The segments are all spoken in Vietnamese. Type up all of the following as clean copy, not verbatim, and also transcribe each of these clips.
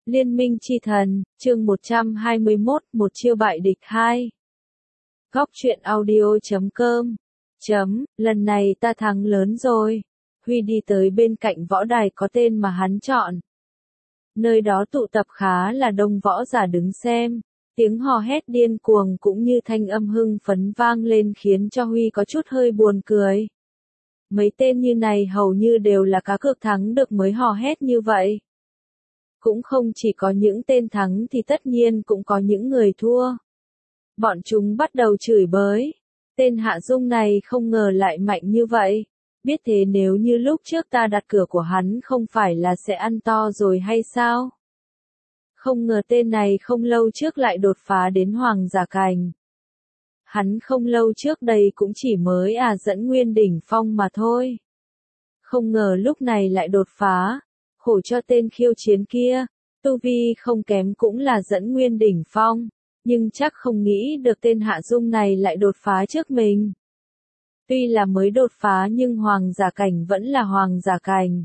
Liên minh chi thần, chương 121, một chiêu bại địch 2. Góc truyện audio.com. Lần này ta thắng lớn rồi. Huy đi tới bên cạnh võ đài có tên mà hắn chọn. Nơi đó tụ tập khá là đông võ giả đứng xem. Tiếng hò hét điên cuồng cũng như thanh âm hưng phấn vang lên khiến cho Huy có chút hơi buồn cười. Mấy tên như này hầu như đều là cá cược thắng được mới hò hét như vậy. Cũng không chỉ có những tên thắng thì tất nhiên cũng có những người thua. Bọn chúng bắt đầu chửi bới. Tên Hạ Dung này không ngờ lại mạnh như vậy. Biết thế nếu như lúc trước ta đặt cửa của hắn không phải là sẽ ăn to rồi hay sao? Không ngờ tên này không lâu trước lại đột phá đến Hoàng Giả Cảnh. Hắn không lâu trước đây cũng chỉ mới dẫn nguyên đỉnh phong mà thôi. Không ngờ lúc này lại đột phá. Khổ cho tên khiêu chiến kia, tu vi không kém cũng là dẫn nguyên đỉnh phong, nhưng chắc không nghĩ được tên Hạ Dung này lại đột phá trước mình. Tuy là mới đột phá nhưng Hoàng Giả Cảnh vẫn là Hoàng Giả Cảnh.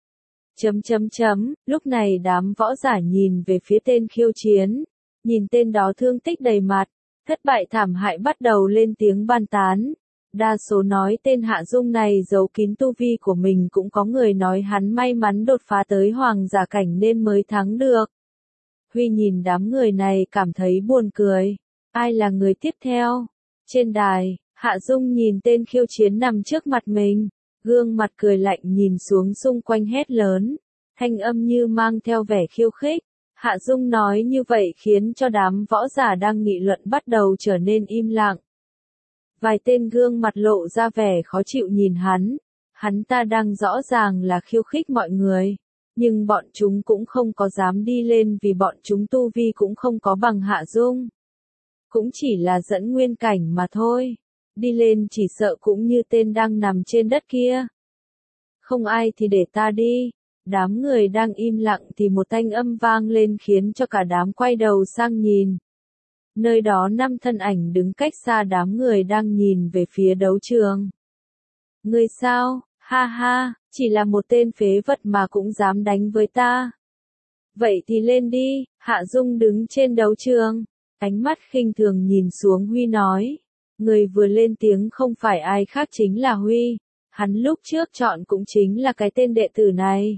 Lúc này đám võ giả nhìn về phía tên khiêu chiến, nhìn tên đó thương tích đầy mặt, thất bại thảm hại bắt đầu lên tiếng bàn tán. Đa số nói tên Hạ Dung này giấu kín tu vi của mình, cũng có người nói hắn may mắn đột phá tới Hoàng Giả Cảnh nên mới thắng được. Huy nhìn đám người này cảm thấy buồn cười. Ai là người tiếp theo? Trên đài, Hạ Dung nhìn tên khiêu chiến nằm trước mặt mình, gương mặt cười lạnh nhìn xuống xung quanh hét lớn, thanh âm như mang theo vẻ khiêu khích. Hạ Dung nói như vậy khiến cho đám võ giả đang nghị luận bắt đầu trở nên im lặng. Vài tên gương mặt lộ ra vẻ khó chịu nhìn hắn ta đang rõ ràng là khiêu khích mọi người, nhưng bọn chúng cũng không có dám đi lên vì bọn chúng tu vi cũng không có bằng Hạ Dung. Cũng chỉ là dẫn nguyên cảnh mà thôi, đi lên chỉ sợ cũng như tên đang nằm trên đất kia. Không ai thì để ta đi. Đám người đang im lặng thì một thanh âm vang lên khiến cho cả đám quay đầu sang nhìn. Nơi đó 5 thân ảnh đứng cách xa đám người đang nhìn về phía đấu trường. Người sao, ha ha, chỉ là một tên phế vật mà cũng dám đánh với ta. Vậy thì lên đi. Hạ Dung đứng trên đấu trường, ánh mắt khinh thường nhìn xuống Huy nói. Người vừa lên tiếng không phải ai khác chính là Huy, hắn lúc trước chọn cũng chính là cái tên đệ tử này.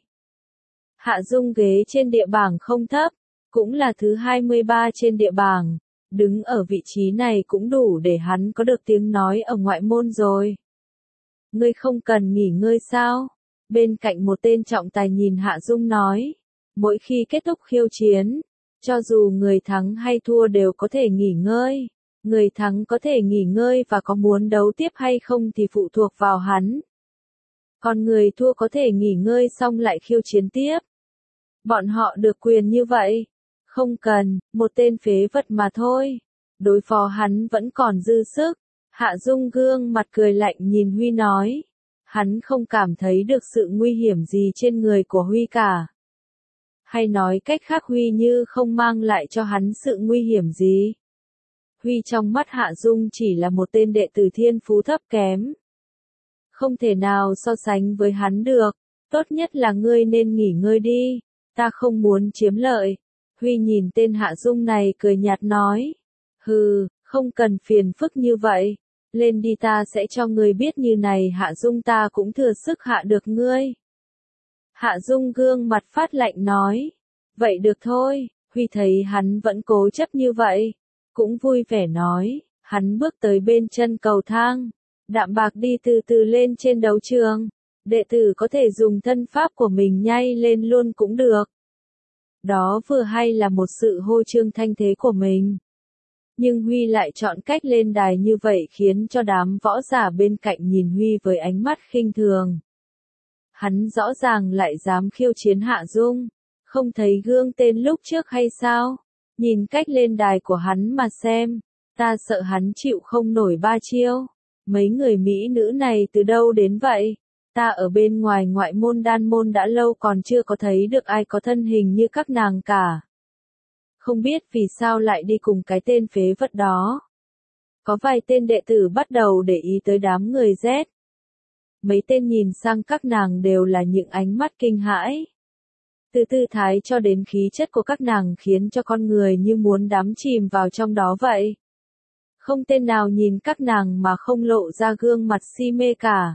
Hạ Dung ghế trên địa bảng không thấp, cũng là thứ 23 trên địa bảng. Đứng ở vị trí này cũng đủ để hắn có được tiếng nói ở ngoại môn rồi. Ngươi không cần nghỉ ngơi sao? Bên cạnh một tên trọng tài nhìn Hạ Dung nói. Mỗi khi kết thúc khiêu chiến, cho dù người thắng hay thua đều có thể nghỉ ngơi. Người thắng có thể nghỉ ngơi và có muốn đấu tiếp hay không thì phụ thuộc vào hắn. Còn người thua có thể nghỉ ngơi xong lại khiêu chiến tiếp. Bọn họ được quyền như vậy. Không cần, một tên phế vật mà thôi. Đối phó hắn vẫn còn dư sức. Hạ Dung gương mặt cười lạnh nhìn Huy nói. Hắn không cảm thấy được sự nguy hiểm gì trên người của Huy cả. Hay nói cách khác Huy như không mang lại cho hắn sự nguy hiểm gì. Huy trong mắt Hạ Dung chỉ là một tên đệ tử thiên phú thấp kém. Không thể nào so sánh với hắn được. Tốt nhất là ngươi nên nghỉ ngơi đi. Ta không muốn chiếm lợi. Huy nhìn tên Hạ Dung này cười nhạt nói. Hừ, không cần phiền phức như vậy. Lên đi, ta sẽ cho ngươi biết như này Hạ Dung ta cũng thừa sức hạ được ngươi. Hạ Dung gương mặt phát lạnh nói. Vậy được thôi. Huy thấy hắn vẫn cố chấp như vậy, cũng vui vẻ nói. Hắn bước tới bên chân cầu thang, đạm bạc đi từ từ lên trên đấu trường. Đệ tử có thể dùng thân pháp của mình nhảy lên luôn cũng được. Đó vừa hay là một sự hô trương thanh thế của mình. Nhưng Huy lại chọn cách lên đài như vậy khiến cho đám võ giả bên cạnh nhìn Huy với ánh mắt khinh thường. Hắn rõ ràng lại dám khiêu chiến Hạ Dung. Không thấy gương tên lúc trước hay sao? Nhìn cách lên đài của hắn mà xem. Ta sợ hắn chịu không nổi 3 chiêu. Mấy người mỹ nữ này từ đâu đến vậy? Ta ở bên ngoài ngoại môn đan môn đã lâu còn chưa có thấy được ai có thân hình như các nàng cả. Không biết vì sao lại đi cùng cái tên phế vật đó. Có vài tên đệ tử bắt đầu để ý tới đám người Z. Mấy tên nhìn sang các nàng đều là những ánh mắt kinh hãi. Từ tư thái cho đến khí chất của các nàng khiến cho con người như muốn đắm chìm vào trong đó vậy. Không tên nào nhìn các nàng mà không lộ ra gương mặt si mê cả.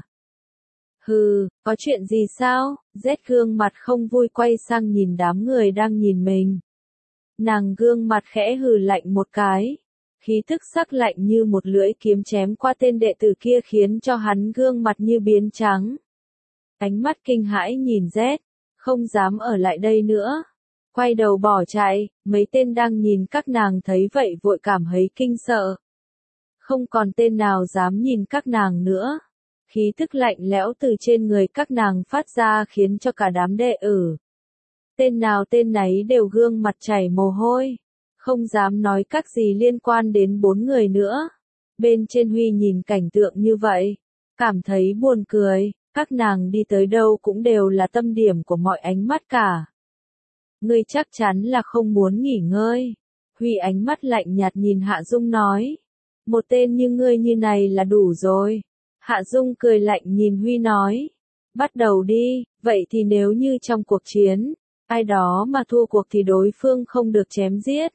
Hừ, có chuyện gì sao? Z gương mặt không vui quay sang nhìn đám người đang nhìn mình. Nàng gương mặt khẽ hừ lạnh một cái. Khí tức sắc lạnh như một lưỡi kiếm chém qua tên đệ tử kia khiến cho hắn gương mặt như biến trắng. Ánh mắt kinh hãi nhìn Z, không dám ở lại đây nữa. Quay đầu bỏ chạy, mấy tên đang nhìn các nàng thấy vậy vội cảm thấy kinh sợ. Không còn tên nào dám nhìn các nàng nữa. Khí tức lạnh lẽo từ trên người các nàng phát ra khiến cho cả đám đệ tử. Tên nào tên nấy đều gương mặt chảy mồ hôi. Không dám nói các gì liên quan đến 4 người nữa. Bên trên Huy nhìn cảnh tượng như vậy. Cảm thấy buồn cười, các nàng đi tới đâu cũng đều là tâm điểm của mọi ánh mắt cả. Ngươi chắc chắn là không muốn nghỉ ngơi. Huy ánh mắt lạnh nhạt nhìn Hạ Dung nói. Một tên như ngươi như này là đủ rồi. Hạ Dung cười lạnh nhìn Huy nói. Bắt đầu đi, vậy thì nếu như trong cuộc chiến, ai đó mà thua cuộc thì đối phương không được chém giết.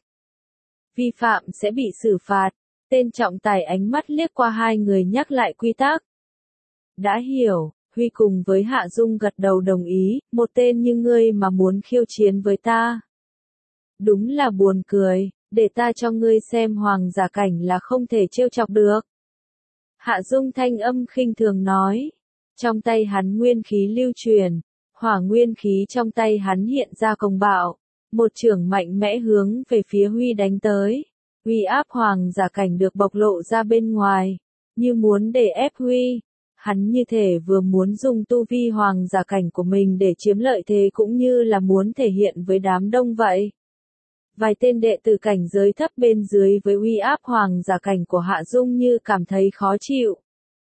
Vi phạm sẽ bị xử phạt. Tên trọng tài ánh mắt liếc qua hai người nhắc lại quy tắc. Đã hiểu, Huy cùng với Hạ Dung gật đầu đồng ý, một tên như ngươi mà muốn khiêu chiến với ta. Đúng là buồn cười, để ta cho ngươi xem hoàng giả cảnh là không thể trêu chọc được. Hạ Dung thanh âm khinh thường nói. Trong tay hắn nguyên khí lưu truyền, hỏa nguyên khí trong tay hắn hiện ra cuồng bạo. Một chưởng mạnh mẽ hướng về phía Huy đánh tới. Uy áp hoàng giả cảnh được bộc lộ ra bên ngoài, như muốn để ép Huy. Hắn như thể vừa muốn dùng tu vi hoàng giả cảnh của mình để chiếm lợi thế cũng như là muốn thể hiện với đám đông vậy. Vài tên đệ tử cảnh giới thấp bên dưới với uy áp hoàng giả cảnh của Hạ Dung như cảm thấy khó chịu.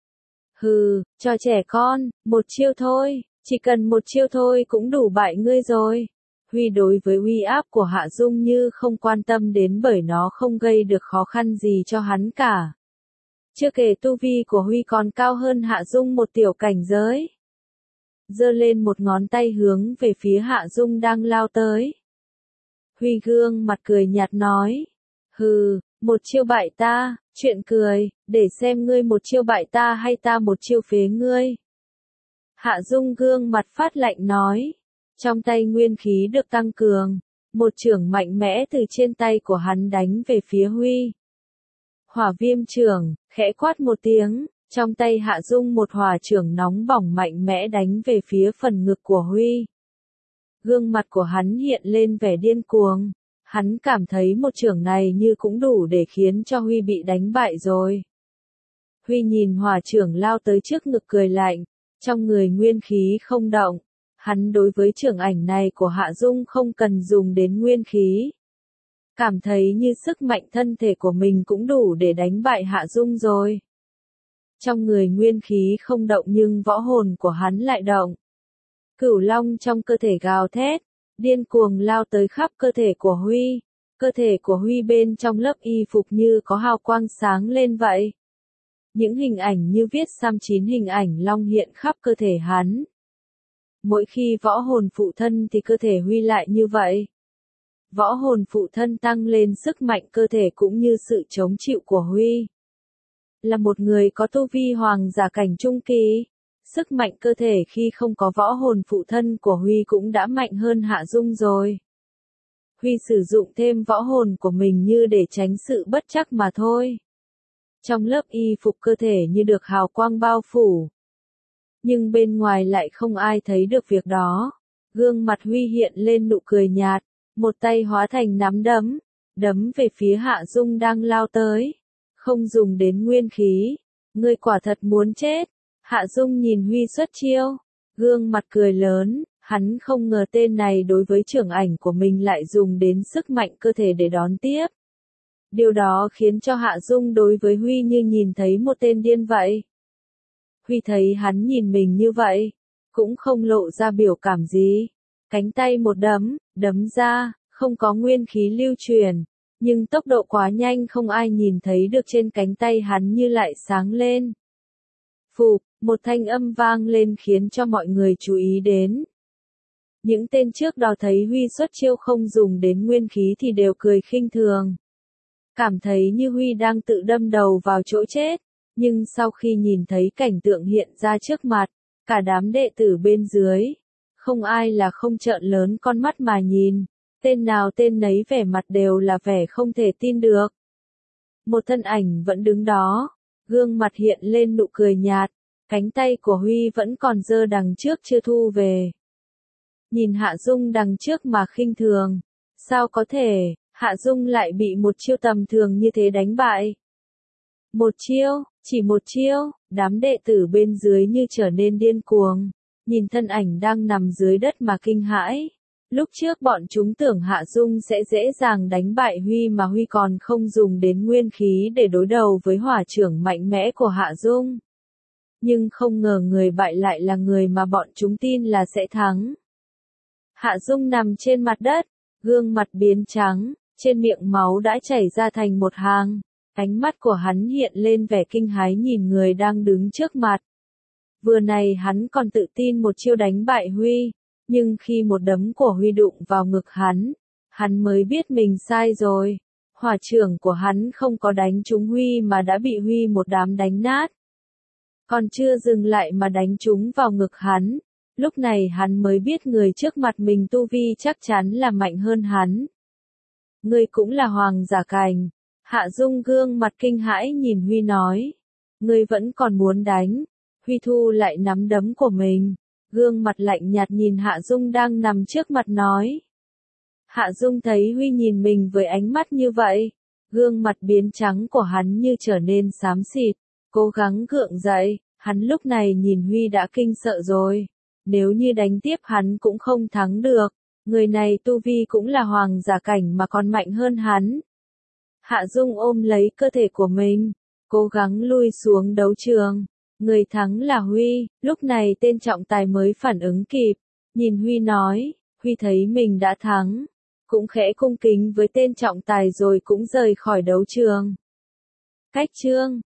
Hừ, cho trẻ con, một chiêu thôi, chỉ cần một chiêu thôi cũng đủ bại ngươi rồi. Huy đối với uy áp của Hạ Dung như không quan tâm đến bởi nó không gây được khó khăn gì cho hắn cả. Chưa kể tu vi của Huy còn cao hơn Hạ Dung một tiểu cảnh giới. Giơ lên một ngón tay hướng về phía Hạ Dung đang lao tới. Huy gương mặt cười nhạt nói. Hừ, một chiêu bại ta, chuyện cười, để xem ngươi một chiêu bại ta hay ta một chiêu phế ngươi. Hạ Dung gương mặt phát lạnh nói. Trong tay nguyên khí được tăng cường, một chưởng mạnh mẽ từ trên tay của hắn đánh về phía Huy. Hỏa viêm chưởng, khẽ quát một tiếng, trong tay Hạ Dung một hỏa chưởng nóng bỏng mạnh mẽ đánh về phía phần ngực của Huy. Gương mặt của hắn hiện lên vẻ điên cuồng, hắn cảm thấy một chưởng này như cũng đủ để khiến cho Huy bị đánh bại rồi. Huy nhìn hỏa chưởng lao tới trước ngực cười lạnh, trong người nguyên khí không động. Hắn đối với chưởng ảnh này của Hạ Dung không cần dùng đến nguyên khí. Cảm thấy như sức mạnh thân thể của mình cũng đủ để đánh bại Hạ Dung rồi. Trong người nguyên khí không động nhưng võ hồn của hắn lại động. Cửu long trong cơ thể gào thét, điên cuồng lao tới khắp cơ thể của Huy. Cơ thể của Huy bên trong lớp y phục như có hào quang sáng lên vậy. Những hình ảnh như viết xăm chín hình ảnh long hiện khắp cơ thể hắn. Mỗi khi võ hồn phụ thân thì cơ thể Huy lại như vậy. Võ hồn phụ thân tăng lên sức mạnh cơ thể cũng như sự chống chịu của Huy. Là một người có tu vi hoàng giả cảnh trung kỳ, sức mạnh cơ thể khi không có võ hồn phụ thân của Huy cũng đã mạnh hơn Hạ Dung rồi. Huy sử dụng thêm võ hồn của mình như để tránh sự bất trắc mà thôi. Trong lớp y phục cơ thể như được hào quang bao phủ. Nhưng bên ngoài lại không ai thấy được việc đó. Gương mặt Huy hiện lên nụ cười nhạt, một tay hóa thành nắm đấm, đấm về phía Hạ Dung đang lao tới. Không dùng đến nguyên khí, ngươi quả thật muốn chết. Hạ Dung nhìn Huy xuất chiêu, gương mặt cười lớn, hắn không ngờ tên này đối với chưởng ảnh của mình lại dùng đến sức mạnh cơ thể để đón tiếp. Điều đó khiến cho Hạ Dung đối với Huy như nhìn thấy một tên điên vậy. Huy thấy hắn nhìn mình như vậy, cũng không lộ ra biểu cảm gì. Cánh tay một đấm, đấm ra, không có nguyên khí lưu truyền, nhưng tốc độ quá nhanh không ai nhìn thấy được trên cánh tay hắn như lại sáng lên. Phụp, một thanh âm vang lên khiến cho mọi người chú ý đến. Những tên trước đó thấy Huy xuất chiêu không dùng đến nguyên khí thì đều cười khinh thường. Cảm thấy như Huy đang tự đâm đầu vào chỗ chết, nhưng sau khi nhìn thấy cảnh tượng hiện ra trước mặt, cả đám đệ tử bên dưới, không ai là không trợn lớn con mắt mà nhìn, tên nào tên nấy vẻ mặt đều là vẻ không thể tin được. Một thân ảnh vẫn đứng đó, gương mặt hiện lên nụ cười nhạt, cánh tay của Huy vẫn còn giơ đằng trước chưa thu về. Nhìn Hạ Dung đằng trước mà khinh thường, sao có thể, Hạ Dung lại bị một chiêu tầm thường như thế đánh bại. Một chiêu, chỉ một chiêu, đám đệ tử bên dưới như trở nên điên cuồng, nhìn thân ảnh đang nằm dưới đất mà kinh hãi. Lúc trước bọn chúng tưởng Hạ Dung sẽ dễ dàng đánh bại Huy mà Huy còn không dùng đến nguyên khí để đối đầu với hỏa chưởng mạnh mẽ của Hạ Dung. Nhưng không ngờ người bại lại là người mà bọn chúng tin là sẽ thắng. Hạ Dung nằm trên mặt đất, gương mặt biến trắng, trên miệng máu đã chảy ra thành một hàng. Ánh mắt của hắn hiện lên vẻ kinh hãi nhìn người đang đứng trước mặt. Vừa này hắn còn tự tin một chiêu đánh bại Huy, nhưng khi một đấm của Huy đụng vào ngực hắn mới biết mình sai rồi. Hỏa chưởng của hắn không có đánh trúng Huy mà đã bị Huy một đám đánh nát. Còn chưa dừng lại mà đánh trúng vào ngực hắn, lúc này hắn mới biết người trước mặt mình tu vi chắc chắn là mạnh hơn hắn. Ngươi cũng là Hoàng Giả Cảnh. Hạ Dung gương mặt kinh hãi nhìn Huy nói. Ngươi vẫn còn muốn đánh. Huy thu lại nắm đấm của mình. Gương mặt lạnh nhạt nhìn Hạ Dung đang nằm trước mặt nói. Hạ Dung thấy Huy nhìn mình với ánh mắt như vậy. Gương mặt biến trắng của hắn như trở nên xám xịt. Cố gắng gượng dậy. Hắn lúc này nhìn Huy đã kinh sợ rồi. Nếu như đánh tiếp hắn cũng không thắng được. Người này tu vi cũng là Hoàng Giả Cảnh mà còn mạnh hơn hắn. Hạ Dung ôm lấy cơ thể của mình, cố gắng lui xuống đấu trường. Người thắng là Huy, lúc này tên trọng tài mới phản ứng kịp. Nhìn Huy nói, Huy thấy mình đã thắng. Cũng khẽ cung kính với tên trọng tài rồi cũng rời khỏi đấu trường. Cách chương